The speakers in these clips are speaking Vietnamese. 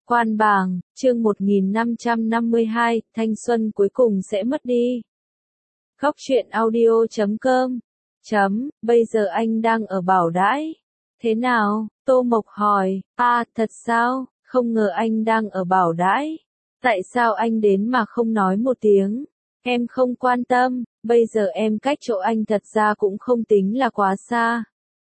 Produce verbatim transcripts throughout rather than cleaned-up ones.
Quan bảng, chương một nghìn năm trăm năm mươi hai, thanh xuân cuối cùng sẽ mất đi. Góc truyện audio chấm com chấm, bây giờ anh đang ở Bảo Đãi. Thế nào? Tô Mộc hỏi. À, thật sao? Không ngờ anh đang ở Bảo Đãi. Tại sao anh đến mà không nói một tiếng? Em không quan tâm, bây giờ em cách chỗ anh thật ra cũng không tính là quá xa.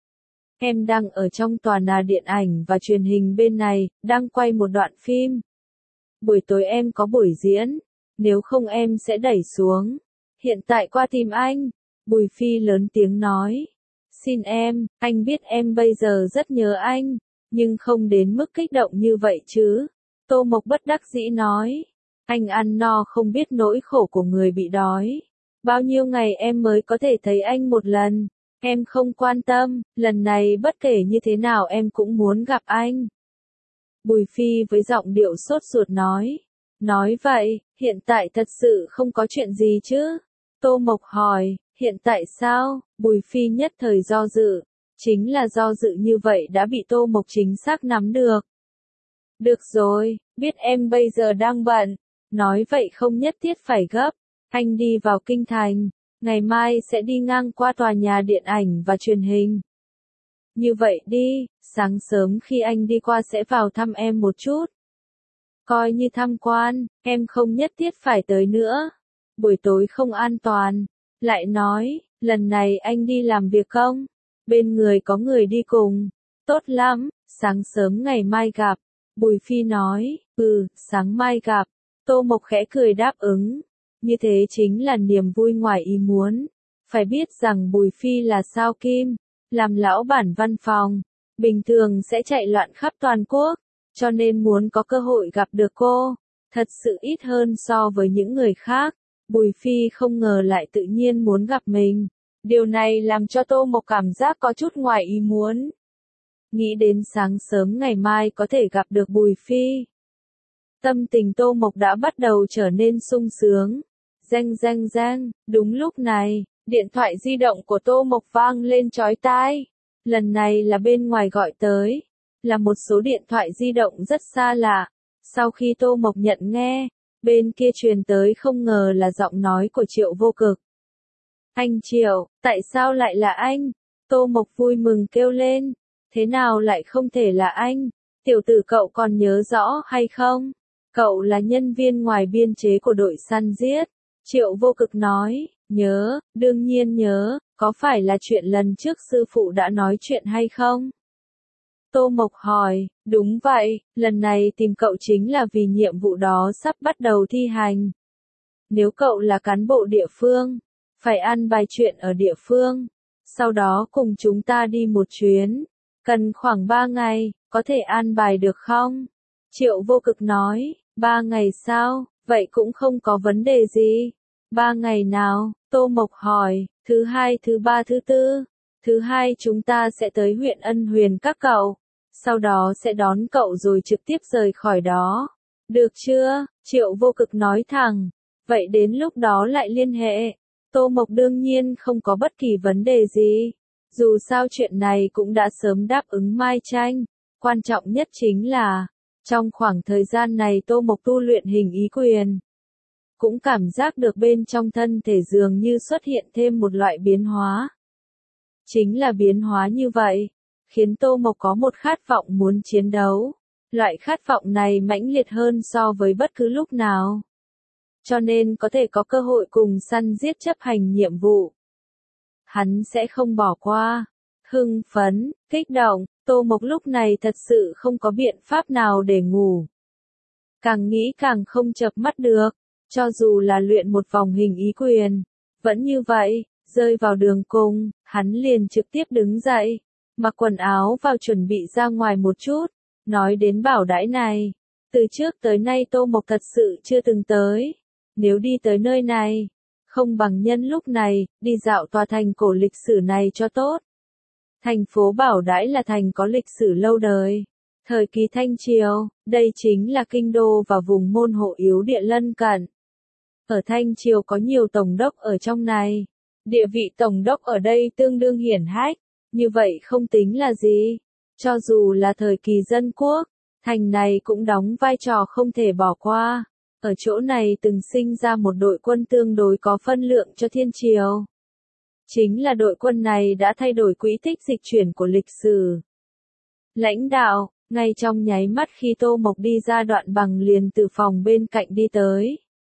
Em đang ở trong tòa nhà điện ảnh và truyền hình bên này, đang quay một đoạn phim. Buổi tối em có buổi diễn, nếu không em sẽ đẩy xuống. Hiện tại qua tìm anh. Bùi Phi lớn tiếng nói. Xin em, anh biết em bây giờ rất nhớ anh, nhưng không đến mức kích động như vậy chứ. Tô Mộc bất đắc dĩ nói. Anh ăn no không biết nỗi khổ của người bị đói. Bao nhiêu ngày em mới có thể thấy anh một lần. Em không quan tâm, lần này bất kể như thế nào em cũng muốn gặp anh. Bùi Phi với giọng điệu sốt ruột nói. Nói vậy, hiện tại thật sự không có chuyện gì chứ? Tô Mộc hỏi, hiện tại sao? Bùi Phi nhất thời do dự. Chính là do dự như vậy đã bị Tô Mộc chính xác nắm được. Được rồi, biết em bây giờ đang bận. Nói vậy không nhất thiết phải gấp. Anh đi vào kinh thành. Ngày mai sẽ đi ngang qua tòa nhà điện ảnh và truyền hình. Như vậy đi, sáng sớm khi anh đi qua sẽ vào thăm em một chút. Coi như tham quan, em không nhất thiết phải tới nữa. Buổi tối không an toàn. Lại nói, lần này anh đi làm việc không? Bên người có người đi cùng. Tốt lắm, sáng sớm ngày mai gặp. Bùi Phi nói, ừ, sáng mai gặp. Tô Mộc khẽ cười đáp ứng. Như thế chính là niềm vui ngoài ý muốn. Phải biết rằng Bùi Phi là sao kim, làm lão bản văn phòng, bình thường sẽ chạy loạn khắp toàn quốc, cho nên muốn có cơ hội gặp được cô, thật sự ít hơn so với những người khác. Bùi Phi không ngờ lại tự nhiên muốn gặp mình. Điều này làm cho Tô Mộc cảm giác có chút ngoài ý muốn. Nghĩ đến sáng sớm ngày mai có thể gặp được Bùi Phi. Tâm tình Tô Mộc đã bắt đầu trở nên sung sướng. Reng reng reng, đúng lúc này, điện thoại di động của Tô Mộc vang lên chói tai. Lần này là bên ngoài gọi tới, là một số điện thoại di động rất xa lạ. Sau khi Tô Mộc nhận nghe, bên kia truyền tới không ngờ là giọng nói của Triệu Vô Cực. Anh Triệu, tại sao lại là anh? Tô Mộc vui mừng kêu lên. Thế nào lại không thể là anh? Tiểu tử cậu còn nhớ rõ hay không? Cậu là nhân viên ngoài biên chế của đội săn giết. Triệu Vô Cực nói, nhớ, đương nhiên nhớ, có phải là chuyện lần trước sư phụ đã nói chuyện hay không? Tô Mộc hỏi, đúng vậy, lần này tìm cậu chính là vì nhiệm vụ đó sắp bắt đầu thi hành. Nếu cậu là cán bộ địa phương, phải ăn bài chuyện ở địa phương, sau đó cùng chúng ta đi một chuyến, cần khoảng ba ngày, có thể an bài được không? Triệu Vô Cực nói, ba ngày sao? Vậy cũng không có vấn đề gì. Ba ngày nào? Tô Mộc hỏi, thứ hai, thứ ba, thứ tư. Thứ hai chúng ta sẽ tới huyện Ân Huyền các cậu. Sau đó sẽ đón cậu rồi trực tiếp rời khỏi đó. Được chưa? Triệu Vô Cực nói thẳng. Vậy đến lúc đó lại liên hệ. Tô Mộc đương nhiên không có bất kỳ vấn đề gì. Dù sao chuyện này cũng đã sớm đáp ứng Mai Tranh. Quan trọng nhất chính là, trong khoảng thời gian này Tô Mộc tu luyện hình ý quyền. Cũng cảm giác được bên trong thân thể dường như xuất hiện thêm một loại biến hóa. Chính là biến hóa như vậy, khiến Tô Mộc có một khát vọng muốn chiến đấu. Loại khát vọng này mãnh liệt hơn so với bất cứ lúc nào. Cho nên có thể có cơ hội cùng săn giết chấp hành nhiệm vụ. Hắn sẽ không bỏ qua. Hưng phấn, kích động, Tô Mộc lúc này thật sự không có biện pháp nào để ngủ. Càng nghĩ càng không chợp mắt được. Cho dù là luyện một vòng hình ý quyền, vẫn như vậy, rơi vào đường cùng, hắn liền trực tiếp đứng dậy, mặc quần áo vào chuẩn bị ra ngoài một chút. Nói đến Bảo Đãi này, từ trước tới nay Tô Mộc thật sự chưa từng tới. Nếu đi tới nơi này, không bằng nhân lúc này, đi dạo tòa thành cổ lịch sử này cho tốt. Thành phố Bảo Đãi là thành có lịch sử lâu đời. Thời kỳ Thanh Triều, đây chính là kinh đô và vùng môn hộ yếu địa lân cận. Ở Thanh Triều có nhiều tổng đốc ở trong này. Địa vị tổng đốc ở đây tương đương hiển hách, như vậy không tính là gì. Cho dù là thời kỳ dân quốc, Thành này cũng đóng vai trò không thể bỏ qua. Ở chỗ này từng sinh ra một đội quân tương đối có phân lượng cho thiên triều. Chính là đội quân này đã thay đổi quỹ tích dịch chuyển của lịch sử. Lãnh đạo, ngay trong nháy mắt khi Tô Mộc đi ra, Đoạn Bằng liền từ phòng bên cạnh đi tới.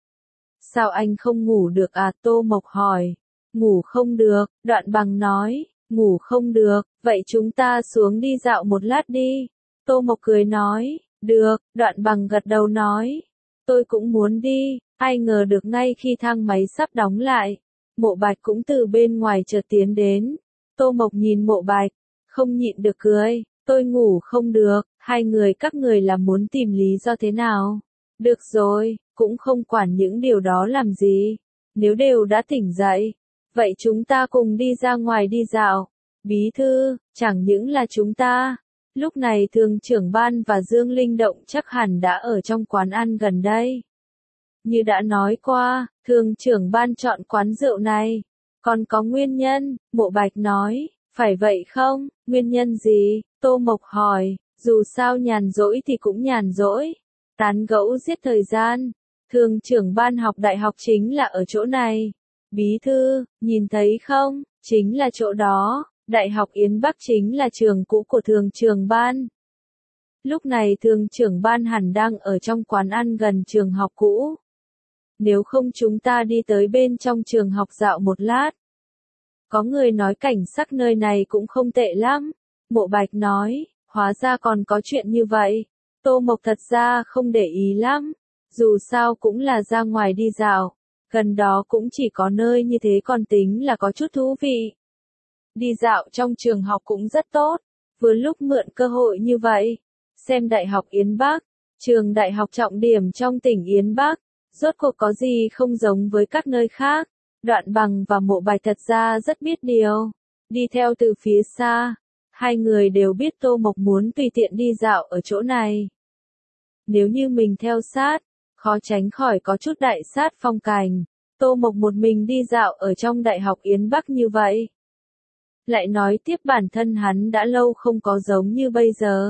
Sao anh không ngủ được à? Tô Mộc hỏi. Ngủ không được, Đoạn Bằng nói. Ngủ không được, vậy chúng ta xuống đi dạo một lát đi. Tô Mộc cười nói. Được, Đoạn Bằng gật đầu nói. Tôi cũng muốn đi. Ai ngờ được ngay khi thang máy sắp đóng lại, Mộ Bạch cũng từ bên ngoài chợt tiến đến. Tô Mộc nhìn Mộ Bạch, không nhịn được cười. Tôi ngủ không được, hai người các người là muốn tìm lý do thế nào? Được rồi, cũng không quản những điều đó làm gì. Nếu đều đã tỉnh dậy, vậy chúng ta cùng đi ra ngoài đi dạo. Bí thư, chẳng những là chúng ta. Lúc này Thường trưởng ban và Dương Linh Động chắc hẳn đã ở trong quán ăn gần đây. Như đã nói qua, Thường trưởng ban chọn quán rượu này. Còn có nguyên nhân, Mộ Bạch nói. Phải vậy không? Nguyên nhân gì? Tô Mộc hỏi. Dù sao nhàn rỗi thì cũng nhàn rỗi. Tán gẫu giết thời gian. Thường trưởng ban học đại học chính là ở chỗ này. Bí thư, nhìn thấy không? Chính là chỗ đó. Đại học Yến Bắc chính là trường cũ của thường trưởng ban. Lúc này thường trưởng ban hẳn đang ở trong quán ăn gần trường học cũ. Nếu không chúng ta đi tới bên trong trường học dạo một lát. Có người nói cảnh sắc nơi này cũng không tệ lắm. Mộ Bạch nói, hóa ra còn có chuyện như vậy. Tô Mộc thật ra không để ý lắm. Dù sao cũng là ra ngoài đi dạo. Gần đó cũng chỉ có nơi như thế còn tính là có chút thú vị. Đi dạo trong trường học cũng rất tốt. Vừa lúc mượn cơ hội như vậy. Xem Đại học Yến Bắc. Trường đại học trọng điểm trong tỉnh Yến Bắc. Rốt cuộc có gì không giống với các nơi khác. Đoạn Bằng và Mộ Bạch thật ra rất biết điều. Đi theo từ phía xa. Hai người đều biết Tô Mộc muốn tùy tiện đi dạo ở chỗ này. Nếu như mình theo sát, khó tránh khỏi có chút đại sát phong cảnh. Tô Mộc một mình đi dạo ở trong Đại học Yến Bắc như vậy. Lại nói tiếp bản thân hắn đã lâu không có giống như bây giờ.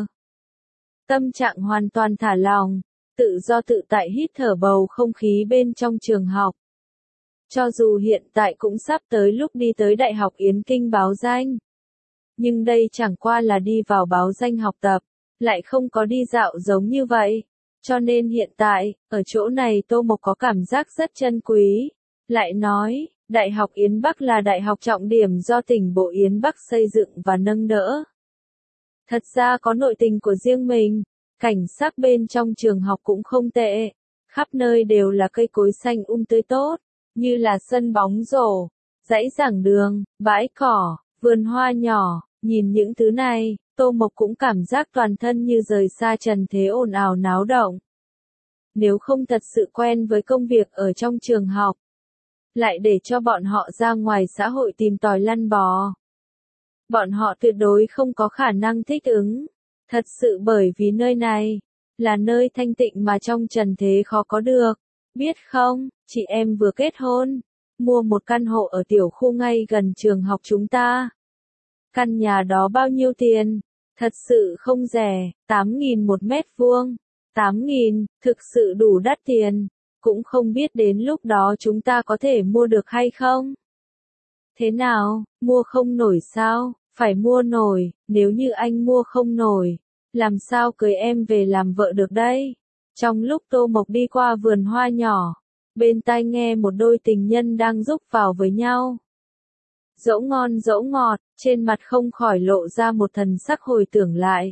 Tâm trạng hoàn toàn thả lỏng, tự do tự tại hít thở bầu không khí bên trong trường học. Cho dù hiện tại cũng sắp tới lúc đi tới Đại học Yến Kinh báo danh. Nhưng đây chẳng qua là đi vào báo danh học tập, lại không có đi dạo giống như vậy. Cho nên hiện tại, ở chỗ này Tô Mộc có cảm giác rất chân quý. Lại nói, Đại học Yến Bắc là đại học trọng điểm do tỉnh bộ Yến Bắc xây dựng và nâng đỡ. Thật ra có nội tình của riêng mình, cảnh sắc bên trong trường học cũng không tệ. Khắp nơi đều là cây cối xanh um tươi tốt, như là sân bóng rổ, dãy giảng đường, bãi cỏ, vườn hoa nhỏ. Nhìn những thứ này, Tô Mộc cũng cảm giác toàn thân như rời xa trần thế ồn ào náo động. Nếu không thật sự quen với công việc ở trong trường học, lại để cho bọn họ ra ngoài xã hội tìm tòi lăn bò, bọn họ tuyệt đối không có khả năng thích ứng. Thật sự bởi vì nơi này là nơi thanh tịnh mà trong trần thế khó có được. Biết không, chị em vừa kết hôn, mua một căn hộ ở tiểu khu ngay gần trường học chúng ta. Căn nhà đó bao nhiêu tiền? Thật sự không rẻ, tám nghìn một mét vuông. tám nghìn, thực sự đủ đắt tiền. Cũng không biết đến lúc đó chúng ta có thể mua được hay không? Thế nào, mua không nổi sao? Phải mua nổi, nếu như anh mua không nổi, làm sao cưới em về làm vợ được đây? Trong lúc Tô Mộc đi qua vườn hoa nhỏ, bên tai nghe một đôi tình nhân đang rúc vào với nhau. Dẫu ngon dẫu ngọt, trên mặt không khỏi lộ ra một thần sắc hồi tưởng lại.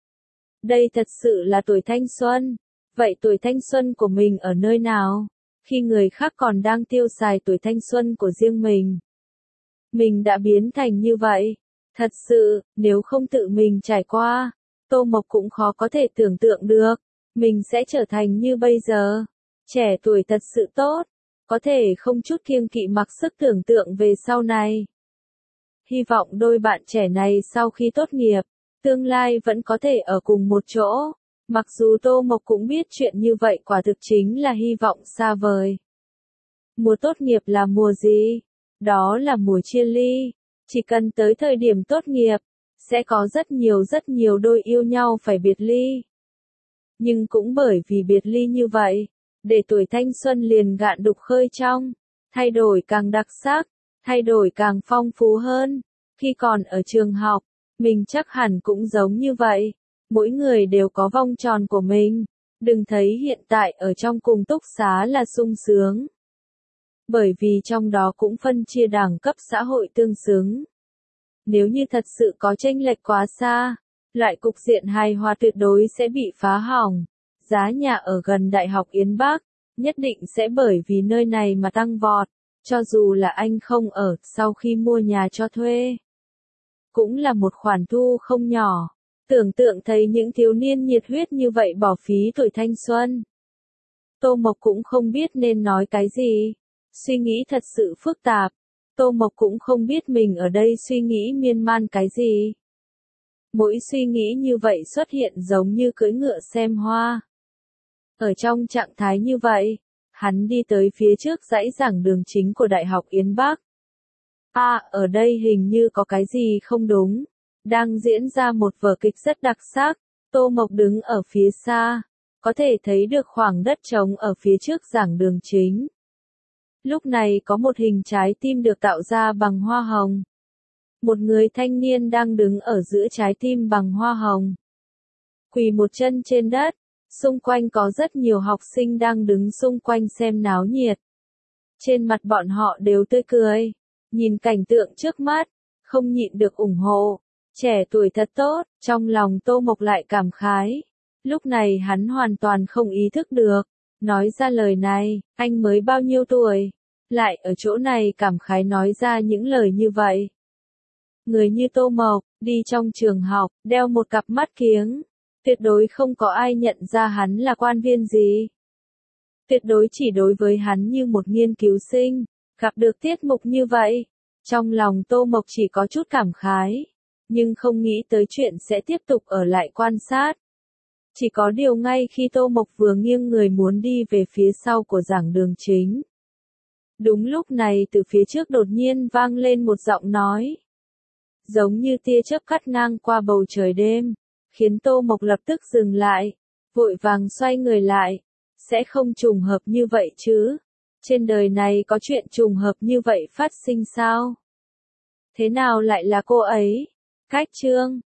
Đây thật sự là tuổi thanh xuân. Vậy tuổi thanh xuân của mình ở nơi nào? Khi người khác còn đang tiêu xài tuổi thanh xuân của riêng mình, mình đã biến thành như vậy. Thật sự, nếu không tự mình trải qua, Tô Mộc cũng khó có thể tưởng tượng được, mình sẽ trở thành như bây giờ. Trẻ tuổi thật sự tốt, có thể không chút kiêng kỵ mặc sức tưởng tượng về sau này. Hy vọng đôi bạn trẻ này sau khi tốt nghiệp, tương lai vẫn có thể ở cùng một chỗ. Mặc dù Tô Mộc cũng biết chuyện như vậy quả thực chính là hy vọng xa vời. Mùa tốt nghiệp là mùa gì? Đó là mùa chia ly. Chỉ cần tới thời điểm tốt nghiệp, sẽ có rất nhiều rất nhiều đôi yêu nhau phải biệt ly. Nhưng cũng bởi vì biệt ly như vậy, để tuổi thanh xuân liền gạn đục khơi trong, thay đổi càng đặc sắc, thay đổi càng phong phú hơn. Khi còn ở trường học, mình chắc hẳn cũng giống như vậy. Mỗi người đều có vòng tròn của mình. Đừng thấy hiện tại ở trong cùng túc xá là sung sướng. Bởi vì trong đó cũng phân chia đẳng cấp xã hội tương xứng. Nếu như thật sự có chênh lệch quá xa, loại cục diện hài hòa tuyệt đối sẽ bị phá hỏng. Giá nhà ở gần Đại học Yến Bắc, nhất định sẽ bởi vì nơi này mà tăng vọt, cho dù là anh không ở sau khi mua nhà cho thuê. Cũng là một khoản thu không nhỏ. Tưởng tượng thấy những thiếu niên nhiệt huyết như vậy bỏ phí tuổi thanh xuân. Tô Mộc cũng không biết nên nói cái gì. Suy nghĩ thật sự phức tạp. Tô Mộc cũng không biết mình ở đây suy nghĩ miên man cái gì. Mỗi suy nghĩ như vậy xuất hiện giống như cưỡi ngựa xem hoa. Ở trong trạng thái như vậy, hắn đi tới phía trước dãy giảng đường chính của Đại học Yến Bắc. À, ở đây hình như có cái gì không đúng. Đang diễn ra một vở kịch rất đặc sắc. Tô Mộc đứng ở phía xa, có thể thấy được khoảng đất trống ở phía trước giảng đường chính. Lúc này có một hình trái tim được tạo ra bằng hoa hồng. Một người thanh niên đang đứng ở giữa trái tim bằng hoa hồng. Quỳ một chân trên đất, xung quanh có rất nhiều học sinh đang đứng xung quanh xem náo nhiệt. Trên mặt bọn họ đều tươi cười, nhìn cảnh tượng trước mắt, không nhịn được ủng hộ. Trẻ tuổi thật tốt, trong lòng Tô Mộc lại cảm khái. Lúc này hắn hoàn toàn không ý thức được. Nói ra lời này, anh mới bao nhiêu tuổi? Lại ở chỗ này cảm khái nói ra những lời như vậy. Người như Tô Mộc, đi trong trường học, đeo một cặp mắt kiếng. Tuyệt đối không có ai nhận ra hắn là quan viên gì. Tuyệt đối chỉ đối với hắn như một nghiên cứu sinh, gặp được tiết mục như vậy. Trong lòng Tô Mộc chỉ có chút cảm khái. Nhưng không nghĩ tới chuyện sẽ tiếp tục ở lại quan sát. Chỉ có điều ngay khi Tô Mộc vừa nghiêng người muốn đi về phía sau của giảng đường chính. Đúng lúc này từ phía trước đột nhiên vang lên một giọng nói. Giống như tia chớp cắt ngang qua bầu trời đêm, khiến Tô Mộc lập tức dừng lại, vội vàng xoay người lại. Sẽ không trùng hợp như vậy chứ? Trên đời này có chuyện trùng hợp như vậy phát sinh sao? Thế nào lại là cô ấy? Cách chương